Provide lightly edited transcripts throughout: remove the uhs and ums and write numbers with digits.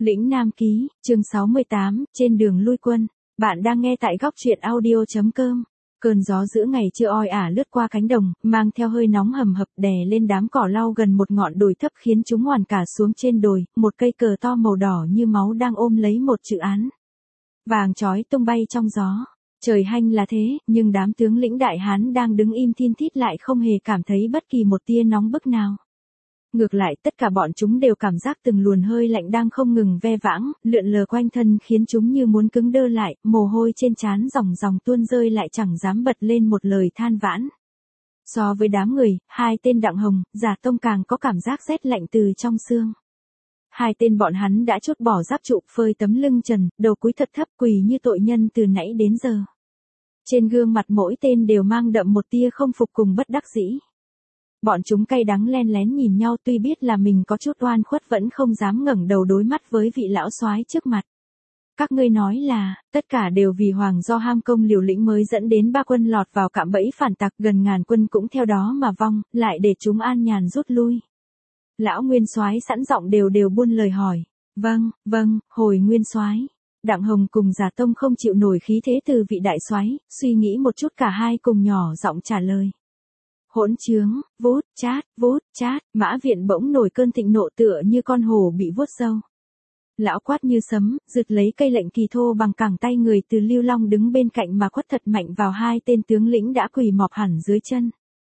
Lĩnh Nam Ký, chương 68, trên đường lui quân. Bạn đang nghe tại góc truyện audio.com. Cơn gió giữa ngày trưa oi ả lướt qua cánh đồng, mang theo hơi nóng hầm hập đè lên đám cỏ lau gần một ngọn đồi thấp khiến chúng hoàn cả xuống trên đồi, một cây cờ to màu đỏ như máu đang ôm lấy một chữ án vàng chói tung bay trong gió. Trời hanh là thế, nhưng đám tướng lĩnh Đại Hán đang đứng im thin thít lại không hề cảm thấy bất kỳ một tia nóng bức nào. Ngược lại tất cả bọn chúng đều cảm giác từng luồn hơi lạnh đang không ngừng ve vãng, lượn lờ quanh thân khiến chúng như muốn cứng đơ lại, mồ hôi trên trán ròng ròng tuôn rơi lại chẳng dám bật lên một lời than vãn. So với đám người, hai tên Đặng Hồng, Giả Tông càng có cảm giác rét lạnh từ trong xương. Hai tên bọn hắn đã chốt bỏ giáp trụ, phơi tấm lưng trần, đầu cúi thật thấp quỳ như tội nhân từ nãy đến giờ. Trên gương mặt mỗi tên đều mang đậm một tia không phục cùng bất đắc dĩ. Bọn chúng cay đắng len lén nhìn nhau, tuy biết là mình có chút oan khuất vẫn không dám ngẩng đầu đối mắt với vị lão soái trước mặt. Các ngươi nói là, tất cả đều vì Hoàng do ham công liều lĩnh mới dẫn đến ba quân lọt vào cạm bẫy phản tặc, gần ngàn quân cũng theo đó mà vong, lại để chúng an nhàn rút lui. Lão nguyên soái sẵn giọng đều đều buôn lời hỏi. Vâng, hồi nguyên soái. Đặng Hồng cùng Giả Tông không chịu nổi khí thế từ vị đại soái, suy nghĩ một chút cả hai cùng nhỏ giọng trả lời. Hỗn trướng, vút chát, Mã Viện bỗng nổi cơn thịnh nộ tựa như con hổ bị vuốt râu. Lão quát như sấm, giật lấy cây lệnh kỳ thô bằng cẳng tay người từ Lưu Long đứng bên cạnh mà quất thật mạnh vào hai tên tướng lĩnh đã quỳ mọp hẳn dưới chân.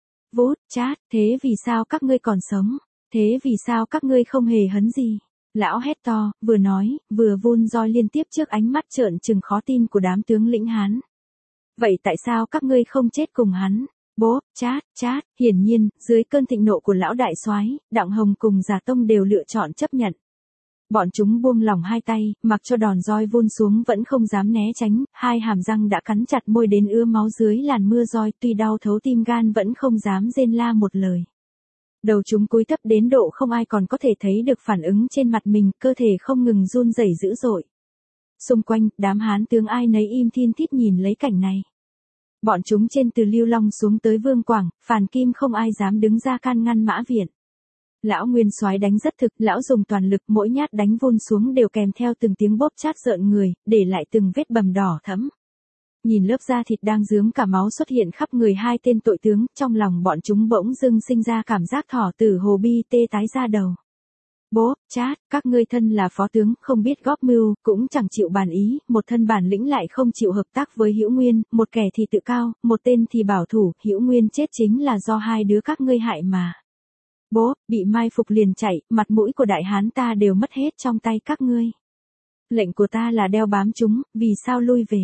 Vút chát, thế vì sao các ngươi còn sống? Thế vì sao các ngươi không hề hấn gì? Lão hét to, vừa nói, vừa vun roi liên tiếp trước ánh mắt trợn trừng khó tin của đám tướng lĩnh Hán. Vậy tại sao các ngươi không chết cùng hắn? Bốp, chát, hiển nhiên, dưới cơn thịnh nộ của lão đại soái, Đặng Hồng cùng Giả Tông đều lựa chọn chấp nhận. Bọn chúng buông lỏng hai tay, mặc cho đòn roi vun xuống vẫn không dám né tránh, hai hàm răng đã cắn chặt môi đến ứa máu dưới làn mưa roi, tuy đau thấu tim gan vẫn không dám rên la một lời. Đầu chúng cúi thấp đến độ không ai còn có thể thấy được phản ứng trên mặt mình, cơ thể không ngừng run rẩy dữ dội. Xung quanh, đám Hán tướng ai nấy im thin thít nhìn lấy cảnh này. Bọn chúng trên từ Lưu Long xuống tới Vương Quảng, Phàn Kim không ai dám đứng ra can ngăn Mã Viện. Lão nguyên soái đánh rất thực, lão dùng toàn lực, mỗi nhát đánh vun xuống đều kèm theo từng tiếng bóp chát rợn người, để lại từng vết bầm đỏ thẫm. Nhìn lớp da thịt đang rướm cả máu xuất hiện khắp người hai tên tội tướng, trong lòng bọn chúng bỗng dưng sinh ra cảm giác thỏ tử hồ bi tê tái da đầu. Bố, chát, các ngươi thân là phó tướng, không biết góp mưu, cũng chẳng chịu bàn ý, một thân bản lĩnh lại không chịu hợp tác với Hữu Nguyên, một kẻ thì tự cao, một tên thì bảo thủ, Hữu Nguyên chết chính là do hai đứa các ngươi hại mà. Bố, bị mai phục liền chạy, mặt mũi của Đại Hán ta đều mất hết trong tay các ngươi. Lệnh của ta là đeo bám chúng, vì sao lui về?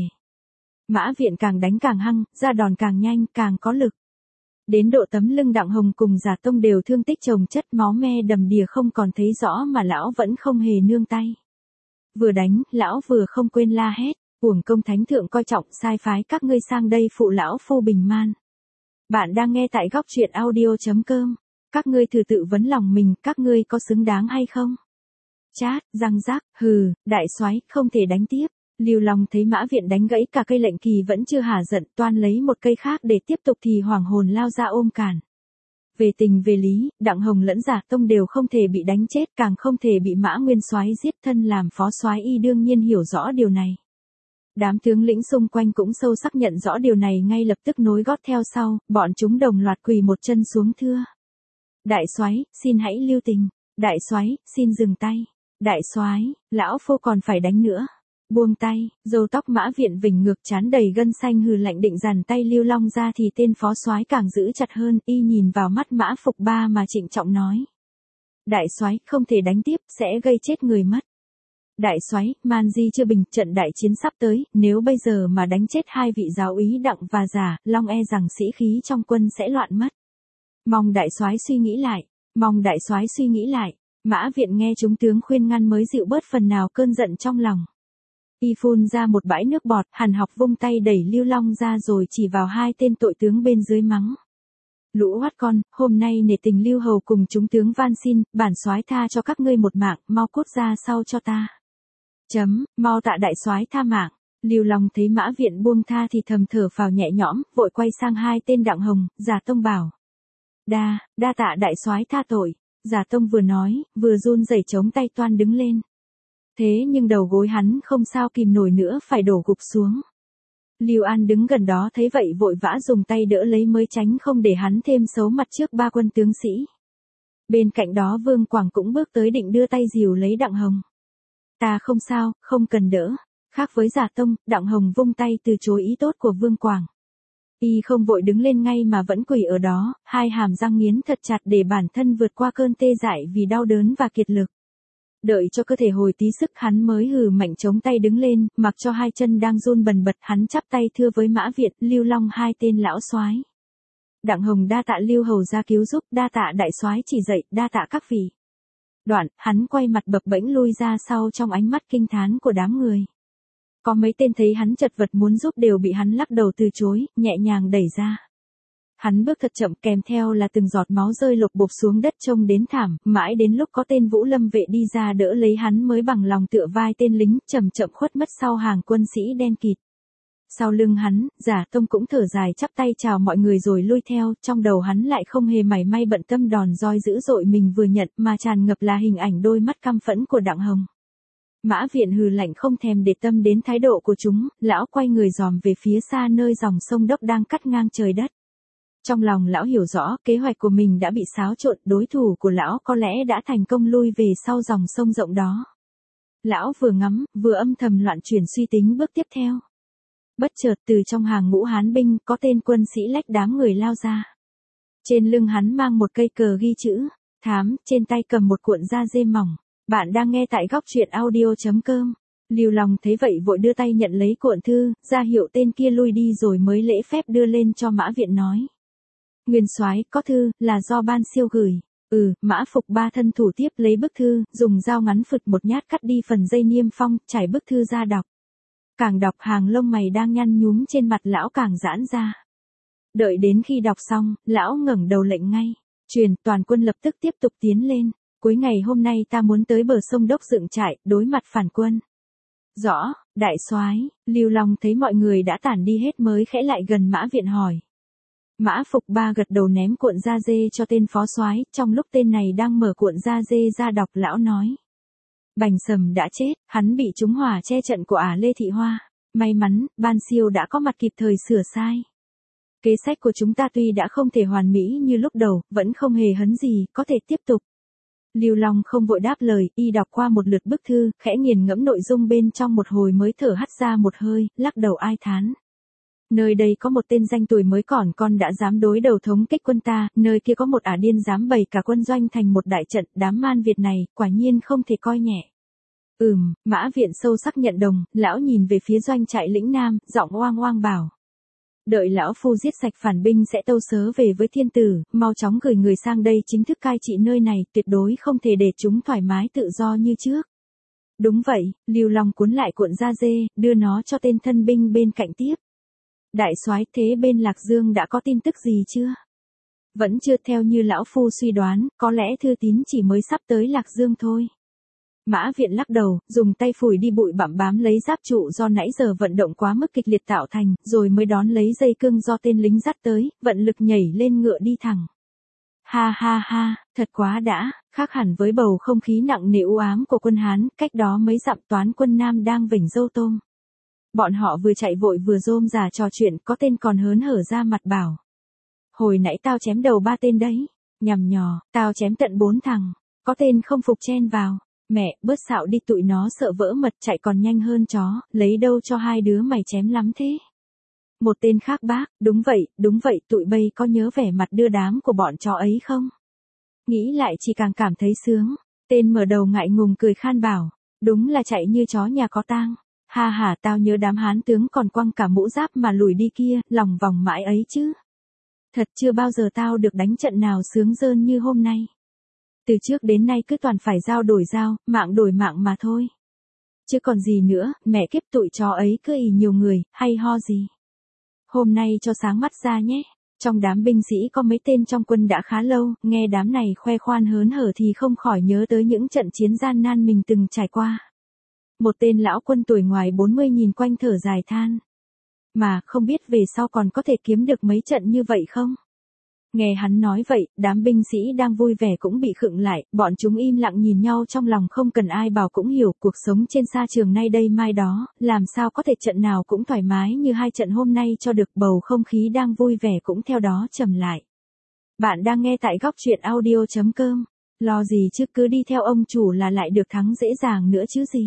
Mã Viện càng đánh càng hăng, ra đòn càng nhanh, càng có lực. Đến độ tấm lưng Đặng Hồng cùng Giả Tông đều thương tích chồng chất, máu me đầm đìa không còn thấy rõ mà lão vẫn không hề nương tay. Vừa đánh, lão vừa không quên la hét, uổng công thánh thượng coi trọng, sai phái các ngươi sang đây phụ lão phu bình man. Bạn đang nghe tại góc truyện audio.com. Các ngươi thử tự vấn lòng mình, các ngươi có xứng đáng hay không? Chát, răng rác, hừ, đại soái, không thể đánh tiếp. Lưu Long thấy Mã Viện đánh gãy cả cây lệnh kỳ vẫn chưa hả giận, toan lấy một cây khác để tiếp tục thì hoảng hồn lao ra ôm cản. Về tình về lý, Đặng Hồng lẫn Giả Tông đều không thể bị đánh chết, càng không thể bị Mã Nguyên soái giết, thân làm phó soái y đương nhiên hiểu rõ điều này. Đám tướng lĩnh xung quanh cũng sâu sắc nhận rõ điều này, ngay lập tức nối gót theo sau, bọn chúng đồng loạt quỳ một chân xuống thưa. Đại soái, xin hãy lưu tình. Đại soái, xin dừng tay. Đại soái, lão phu còn phải đánh nữa. Buông tay, râu tóc Mã Viện vểnh ngược, trán đầy gân xanh, hừ lạnh định giàn tay Lưu Long ra thì tên phó soái càng giữ chặt hơn, y nhìn vào mắt Mã Phục Ba mà trịnh trọng nói. Đại soái, không thể đánh tiếp, sẽ gây chết người mất. Đại soái, man di chưa bình, trận đại chiến sắp tới, nếu bây giờ mà đánh chết hai vị giáo úy Đặng và Giả, Long e rằng sĩ khí trong quân sẽ loạn mất. Mong đại soái suy nghĩ lại. Mã Viện nghe chúng tướng khuyên ngăn mới dịu bớt phần nào cơn giận trong lòng. Y phun ra một bãi nước bọt, hàn học vung tay đẩy Lưu Long ra rồi chỉ vào hai tên tội tướng bên dưới mắng. Lũ hoắt con, hôm nay nể tình Lưu Hầu cùng chúng tướng van xin, bản soái tha cho các ngươi một mạng, mau cút ra sau cho ta. Mau tạ đại soái tha mạng. Lưu Long thấy Mã Viện buông tha thì thầm thở phào nhẹ nhõm, vội quay sang hai tên Đặng Hồng, Giả Tông bảo. Đa tạ đại soái tha tội. Giả Tông vừa nói, vừa run rẩy chống tay toan đứng lên. Thế nhưng đầu gối hắn không sao kìm nổi nữa phải đổ gục xuống. Lưu An đứng gần đó thấy vậy vội vã dùng tay đỡ lấy mới tránh không để hắn thêm xấu mặt trước ba quân tướng sĩ. Bên cạnh đó Vương Quảng cũng bước tới định đưa tay dìu lấy Đặng Hồng. Ta không sao, không cần đỡ. Khác với Giả Tông, Đặng Hồng vung tay từ chối ý tốt của Vương Quảng. Y không vội đứng lên ngay mà vẫn quỳ ở đó, hai hàm răng nghiến thật chặt để bản thân vượt qua cơn tê dại vì đau đớn và kiệt lực. Đợi cho cơ thể hồi tí sức hắn mới hừ mạnh chống tay đứng lên, mặc cho hai chân đang run bần bật hắn chắp tay thưa với Mã Viện, Lưu Long hai tên lão soái. Đặng Hồng đa tạ Lưu hầu ra cứu giúp, đa tạ đại soái chỉ dạy, đa tạ các vị. Đoạn, hắn quay mặt bập bẽnh lui ra sau trong ánh mắt kinh thán của đám người. Có mấy tên thấy hắn chật vật muốn giúp đều bị hắn lắc đầu từ chối, nhẹ nhàng đẩy ra. Hắn bước thật chậm kèm theo là từng giọt máu rơi lộp bộp xuống đất trông đến thảm, mãi đến lúc có tên Vũ Lâm vệ đi ra đỡ lấy hắn mới bằng lòng tựa vai tên lính chậm chậm khuất mất sau hàng quân sĩ đen kịt. Sau lưng hắn, Giả Tông cũng thở dài chắp tay chào mọi người rồi lui theo, trong đầu hắn lại không hề mảy may bận tâm đòn roi dữ dội mình vừa nhận mà tràn ngập là hình ảnh đôi mắt căm phẫn của Đặng Hồng. Mã Viện hừ lạnh không thèm để tâm đến thái độ của chúng, lão quay người dòm về phía xa nơi dòng sông Đốc đang cắt ngang trời đất. Trong lòng lão hiểu rõ kế hoạch của mình đã bị xáo trộn, đối thủ của lão có lẽ đã thành công lui về sau dòng sông rộng đó. Lão vừa ngắm, vừa âm thầm loạn chuyển suy tính bước tiếp theo. Bất chợt từ trong hàng ngũ Hán binh có tên quân sĩ lách đám người lao ra. Trên lưng hắn mang một cây cờ ghi chữ, thám, trên tay cầm một cuộn da dê mỏng. Bạn đang nghe tại góc truyện audio.com. Lưu Long thấy vậy vội đưa tay nhận lấy cuộn thư, ra hiệu tên kia lui đi rồi mới lễ phép đưa lên cho Mã Viện nói. Nguyên soái, có thư, là do ban siêu gửi. Mã Phục Ba thân thủ tiếp lấy bức thư, dùng dao ngắn phực một nhát cắt đi phần dây niêm phong, trải bức thư ra đọc. Càng đọc hàng lông mày đang nhăn nhúm trên mặt lão càng giãn ra. Đợi đến khi đọc xong, lão ngẩng đầu lệnh ngay. Truyền, toàn quân lập tức tiếp tục tiến lên. Cuối ngày hôm nay ta muốn tới bờ sông Đốc dựng trại, đối mặt phản quân. Rõ, đại soái. Lưu Long thấy mọi người đã tản đi hết mới khẽ lại gần Mã Viện hỏi. Mã Phục Ba gật đầu ném cuộn da dê cho tên phó soái, trong lúc tên này đang mở cuộn da dê ra đọc lão nói. Bành Sầm đã chết, hắn bị trúng hỏa che trận của Lê Thị Hoa. May mắn, ban siêu đã có mặt kịp thời sửa sai. Kế sách của chúng ta tuy đã không thể hoàn mỹ như lúc đầu, vẫn không hề hấn gì, có thể tiếp tục. Lưu Long không vội đáp lời, y đọc qua một lượt bức thư, khẽ nghiền ngẫm nội dung bên trong một hồi mới thở hắt ra một hơi, lắc đầu ai thán. Nơi đây có một tên danh tuổi mới còn con đã dám đối đầu thống kích quân ta, nơi kia có một điên dám bày cả quân doanh thành một đại trận, đám man Việt này, quả nhiên không thể coi nhẹ. Mã Viện sâu sắc nhận đồng, lão nhìn về phía doanh trại lĩnh Nam, giọng oang oang bảo. Đợi lão phu giết sạch phản binh sẽ tâu sớ về với thiên tử, mau chóng gửi người sang đây chính thức cai trị nơi này, tuyệt đối không thể để chúng thoải mái tự do như trước. Đúng vậy, Lưu Long cuốn lại cuộn da dê, đưa nó cho tên thân binh bên cạnh tiếp. Đại soái, thế bên Lạc Dương đã có tin tức gì chưa? Vẫn chưa, theo như lão phu suy đoán, có lẽ thư tín chỉ mới sắp tới Lạc Dương thôi. Mã Viện lắc đầu, dùng tay phủi đi bụi bặm bám lấy giáp trụ do nãy giờ vận động quá mức kịch liệt tạo thành, rồi mới đón lấy dây cương do tên lính dắt tới, vận lực nhảy lên ngựa đi thẳng. Ha ha ha, thật quá đã, khác hẳn với bầu không khí nặng nề u ám của quân Hán, cách đó mấy dặm toán quân Nam đang vểnh râu tôm. Bọn họ vừa chạy vội vừa rôm rả trò chuyện, có tên còn hớn hở ra mặt bảo. Hồi nãy tao chém đầu 3 tên đấy, nhằm nhò, tao chém tận 4 thằng, có tên không phục chen vào. Mẹ, bớt xạo đi, tụi nó sợ vỡ mật chạy còn nhanh hơn chó, lấy đâu cho hai đứa mày chém lắm thế. Một tên khác bác, đúng vậy, tụi bay có nhớ vẻ mặt đưa đám của bọn chó ấy không? Nghĩ lại chỉ càng cảm thấy sướng. Tên mở đầu ngại ngùng cười khan bảo, đúng là chạy như chó nhà có tang. Ha ha, tao nhớ đám Hán tướng còn quăng cả mũ giáp mà lùi đi kia, lòng vòng mãi ấy chứ. Thật chưa bao giờ tao được đánh trận nào sướng rơn như hôm nay. Từ trước đến nay cứ toàn phải dao đổi dao, mạng đổi mạng mà thôi. Chứ còn gì nữa, mẹ kiếp tụi chó ấy cứ ì nhiều người, hay ho gì. Hôm nay cho sáng mắt ra nhé. Trong đám binh sĩ có mấy tên trong quân đã khá lâu, nghe đám này khoe khoan hớn hở thì không khỏi nhớ tới những trận chiến gian nan mình từng trải qua. Một tên lão quân tuổi ngoài 40 nhìn quanh thở dài than. Mà không biết về sau còn có thể kiếm được mấy trận như vậy không? Nghe hắn nói vậy, đám binh sĩ đang vui vẻ cũng bị khựng lại, bọn chúng im lặng nhìn nhau trong lòng không cần ai bảo cũng hiểu cuộc sống trên sa trường nay đây mai đó, làm sao có thể trận nào cũng thoải mái như hai trận hôm nay cho được bầu không khí đang vui vẻ cũng theo đó trầm lại. Bạn đang nghe tại góc truyện audio.com, lo gì chứ cứ đi theo ông chủ là lại được thắng dễ dàng nữa chứ gì.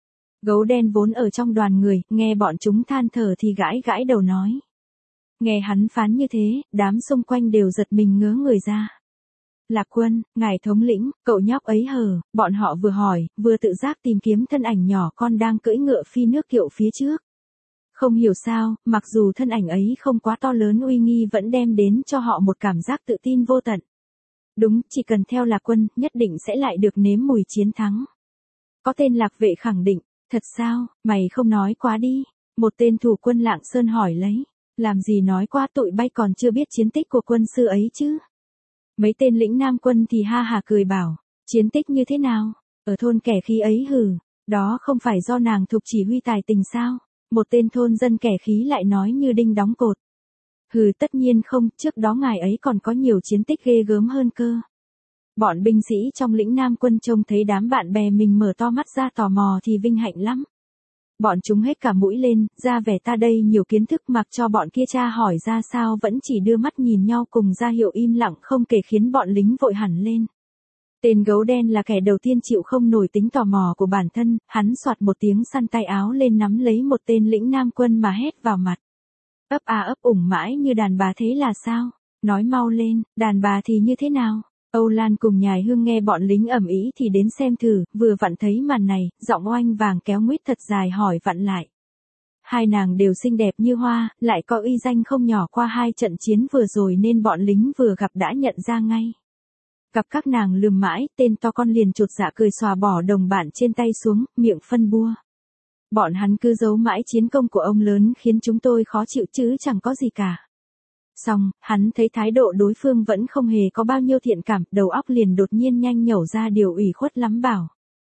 Gấu đen vốn ở trong đoàn người, nghe bọn chúng than thở thì gãi gãi đầu nói. Nghe hắn phán như thế, đám xung quanh đều giật mình ngớ người ra. Lạc Quân, ngài thống lĩnh, cậu nhóc ấy hờ, bọn họ vừa hỏi, vừa tự giác tìm kiếm thân ảnh nhỏ con đang cưỡi ngựa phi nước kiệu phía trước. Không hiểu sao, mặc dù thân ảnh ấy không quá to lớn uy nghi vẫn đem đến cho họ một cảm giác tự tin vô tận. Đúng, chỉ cần theo Lạc Quân, nhất định sẽ lại được nếm mùi chiến thắng. Có tên Lạc Vệ khẳng định, thật sao, mày không nói quá đi. Một tên thủ quân Lạng Sơn hỏi lấy. Làm gì nói qua tụi bay còn chưa biết chiến tích của quân sư ấy chứ. Mấy tên lĩnh nam quân thì ha hà cười bảo, chiến tích như thế nào, ở thôn kẻ khí ấy hừ, đó không phải do nàng Thục chỉ huy tài tình sao. Một tên thôn dân kẻ khí lại nói như đinh đóng cột. Hừ tất nhiên không, trước đó ngài ấy còn có nhiều chiến tích ghê gớm hơn cơ. Bọn binh sĩ trong lĩnh nam quân trông thấy đám bạn bè mình mở to mắt ra tò mò thì vinh hạnh lắm. Bọn chúng hết cả mũi lên, ra vẻ ta đây nhiều kiến thức mặc cho bọn kia tra hỏi ra sao vẫn chỉ đưa mắt nhìn nhau cùng ra hiệu im lặng không kể khiến bọn lính vội hẳn lên. Tên gấu đen là kẻ đầu tiên chịu không nổi tính tò mò của bản thân, hắn soạt một tiếng săn tay áo lên nắm lấy một tên lĩnh nam quân mà hét vào mặt. Ấp à ấp ủng mãi như đàn bà thế là sao? Nói mau lên, đàn bà thì như thế nào? Âu Lan cùng Nhài Hương nghe bọn lính ầm ĩ thì đến xem thử, vừa vặn thấy màn này, giọng oanh vàng kéo nguyết thật dài hỏi vặn lại. Hai nàng đều xinh đẹp như hoa, lại có uy danh không nhỏ qua hai trận chiến vừa rồi nên bọn lính vừa gặp đã nhận ra ngay. Gặp các nàng lườm mãi, tên to con liền chột dạ cười xòa bỏ đồng bạn trên tay xuống, miệng phân bua. Bọn hắn cứ giấu mãi chiến công của ông lớn khiến chúng tôi khó chịu chứ chẳng có gì cả. Xong, hắn thấy thái độ đối phương vẫn không hề có bao nhiêu thiện cảm, đầu óc liền đột nhiên nhanh nhẩu ra điều ủy khuất lắm bảo.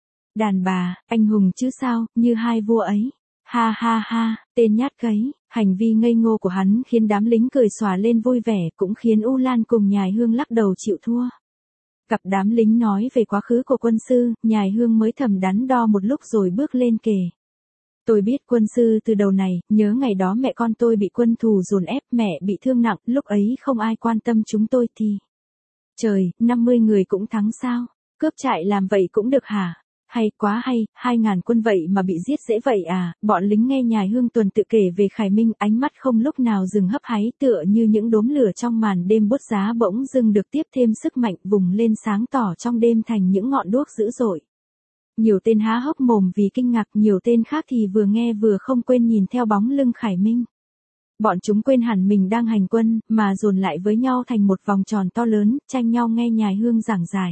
Đàn bà, anh hùng chứ sao, như hai vua ấy. Ha ha ha, tên nhát cấy, hành vi ngây ngô của hắn khiến đám lính cười xòa lên vui vẻ, cũng khiến U Lan cùng Nhài Hương lắc đầu chịu thua. Gặp đám lính nói về quá khứ của quân sư, Nhài Hương mới thầm đắn đo một lúc rồi bước lên kể. Tôi biết quân sư từ đầu này, nhớ ngày đó mẹ con tôi bị quân thù dồn ép, mẹ bị thương nặng, lúc ấy không ai quan tâm chúng tôi thì. Trời, 50 người cũng thắng sao? Cướp trại làm vậy cũng được hả? Hay quá hay, 2.000 quân vậy mà bị giết dễ vậy à? Bọn lính nghe Nhài Hương Tuần tự kể về Khải Minh, ánh mắt không lúc nào dừng hấp háy tựa như những đốm lửa trong màn đêm buốt giá bỗng dưng được tiếp thêm sức mạnh vùng lên sáng tỏ trong đêm thành những ngọn đuốc dữ dội. Nhiều tên há hốc mồm vì kinh ngạc, nhiều tên khác thì vừa nghe vừa không quên nhìn theo bóng lưng Khải Minh. Bọn chúng quên hẳn mình đang hành quân, mà dồn lại với nhau thành một vòng tròn to lớn, tranh nhau nghe Nhài Hương giảng giải.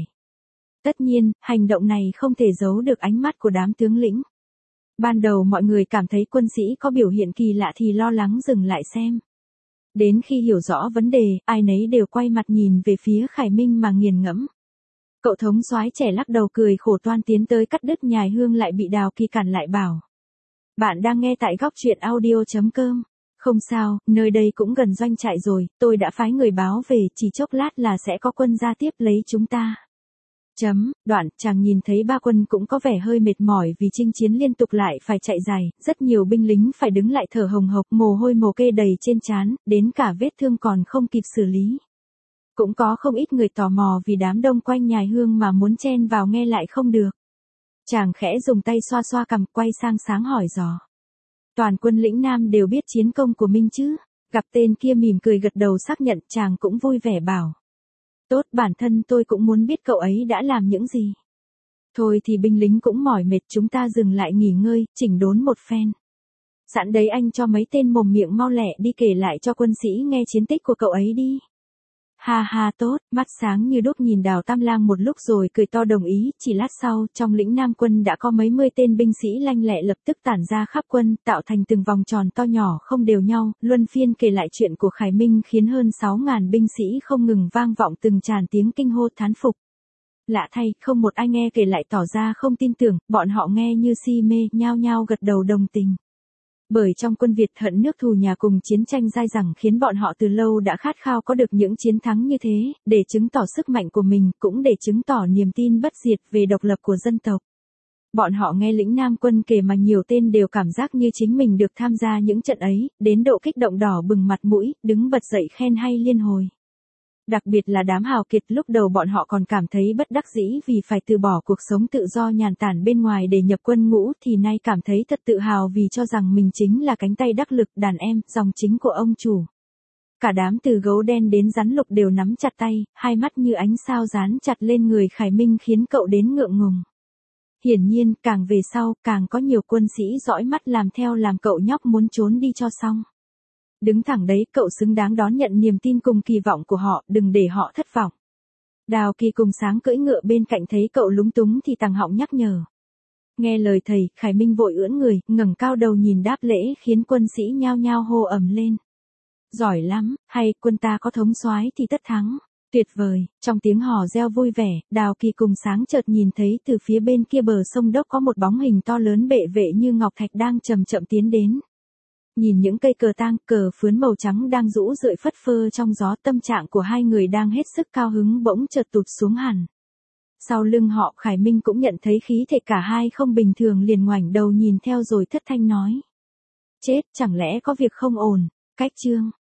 Tất nhiên, hành động này không thể giấu được ánh mắt của đám tướng lĩnh. Ban đầu mọi người cảm thấy quân sĩ có biểu hiện kỳ lạ thì lo lắng dừng lại xem. Đến khi hiểu rõ vấn đề, ai nấy đều quay mặt nhìn về phía Khải Minh mà nghiền ngẫm. Cậu thống soái trẻ lắc đầu cười khổ toan tiến tới cắt đứt Nhài Hương lại bị Đào Kỳ cản lại bảo. Bạn đang nghe tại góc truyện audio.com. Không sao, nơi đây cũng gần doanh trại rồi, tôi đã phái người báo về, chỉ chốc lát là sẽ có quân ra tiếp lấy chúng ta. Đoạn, chàng nhìn thấy ba quân cũng có vẻ hơi mệt mỏi vì chinh chiến liên tục lại phải chạy dài, rất nhiều binh lính phải đứng lại thở hồng hộc, mồ hôi mồ kê đầy trên trán, đến cả vết thương còn không kịp xử lý. Cũng có không ít người tò mò vì đám đông quanh Nhài Hương mà muốn chen vào nghe lại không được. Chàng khẽ dùng tay xoa xoa cằm quay sang sáng hỏi dò. Toàn quân lĩnh Nam đều biết chiến công của Minh chứ? Gặp tên kia mỉm cười gật đầu xác nhận, chàng cũng vui vẻ bảo. Tốt, bản thân tôi cũng muốn biết cậu ấy đã làm những gì. Thôi thì binh lính cũng mỏi mệt, chúng ta dừng lại nghỉ ngơi, chỉnh đốn một phen. Sẵn đấy anh cho mấy tên mồm miệng mau lẹ đi kể lại cho quân sĩ nghe chiến tích của cậu ấy đi. Ha ha tốt, mắt sáng như đuốc nhìn Đào Tam Lang một lúc rồi cười to đồng ý, chỉ lát sau, trong lĩnh Nam quân đã có mấy mươi tên binh sĩ lanh lẹ lập tức tản ra khắp quân, tạo thành từng vòng tròn to nhỏ không đều nhau, luân phiên kể lại chuyện của Khải Minh khiến hơn 6.000 binh sĩ không ngừng vang vọng từng tràn tiếng kinh hô thán phục. Lạ thay, không một ai nghe kể lại tỏ ra không tin tưởng, bọn họ nghe như si mê, nhao nhao gật đầu đồng tình. Bởi trong quân Việt hận nước thù nhà cùng chiến tranh dai dẳng khiến bọn họ từ lâu đã khát khao có được những chiến thắng như thế, để chứng tỏ sức mạnh của mình, cũng để chứng tỏ niềm tin bất diệt về độc lập của dân tộc. Bọn họ nghe lĩnh Nam quân kể mà nhiều tên đều cảm giác như chính mình được tham gia những trận ấy, đến độ kích động đỏ bừng mặt mũi, đứng bật dậy khen hay liên hồi. Đặc biệt là đám hào kiệt, lúc đầu bọn họ còn cảm thấy bất đắc dĩ vì phải từ bỏ cuộc sống tự do nhàn tản bên ngoài để nhập quân ngũ, thì nay cảm thấy thật tự hào vì cho rằng mình chính là cánh tay đắc lực, đàn em, dòng chính của ông chủ. Cả đám từ gấu đen đến rắn lục đều nắm chặt tay, hai mắt như ánh sao dán chặt lên người Khải Minh khiến cậu đến ngượng ngùng. Hiển nhiên, càng về sau, càng có nhiều quân sĩ dõi mắt làm theo làm cậu nhóc muốn trốn đi cho xong. Đứng thẳng đấy, cậu xứng đáng đón nhận niềm tin cùng kỳ vọng của họ, đừng để họ thất vọng. Đào Kỳ cùng Sáng cưỡi ngựa bên cạnh thấy cậu lúng túng thì tằng họng nhắc nhở. Nghe lời thầy, Khải Minh vội ưỡn người, ngẩng cao đầu nhìn đáp lễ khiến quân sĩ nhao nhao hô ầm lên. Giỏi lắm, hay, quân ta có thống soái thì tất thắng. Tuyệt vời, trong tiếng hò reo vui vẻ, Đào Kỳ cùng Sáng chợt nhìn thấy từ phía bên kia bờ sông Đốc có một bóng hình to lớn bệ vệ như ngọc thạch đang chậm chậm tiến đến. Nhìn những cây cờ tang, cờ phướn màu trắng đang rũ rượi phất phơ trong gió, tâm trạng của hai người đang hết sức cao hứng bỗng chợt tụt xuống hẳn. Sau lưng họ, Khải Minh cũng nhận thấy khí thể cả hai không bình thường, liền ngoảnh đầu nhìn theo rồi thất thanh nói. Chết, chẳng lẽ có việc không ổn, cách chương.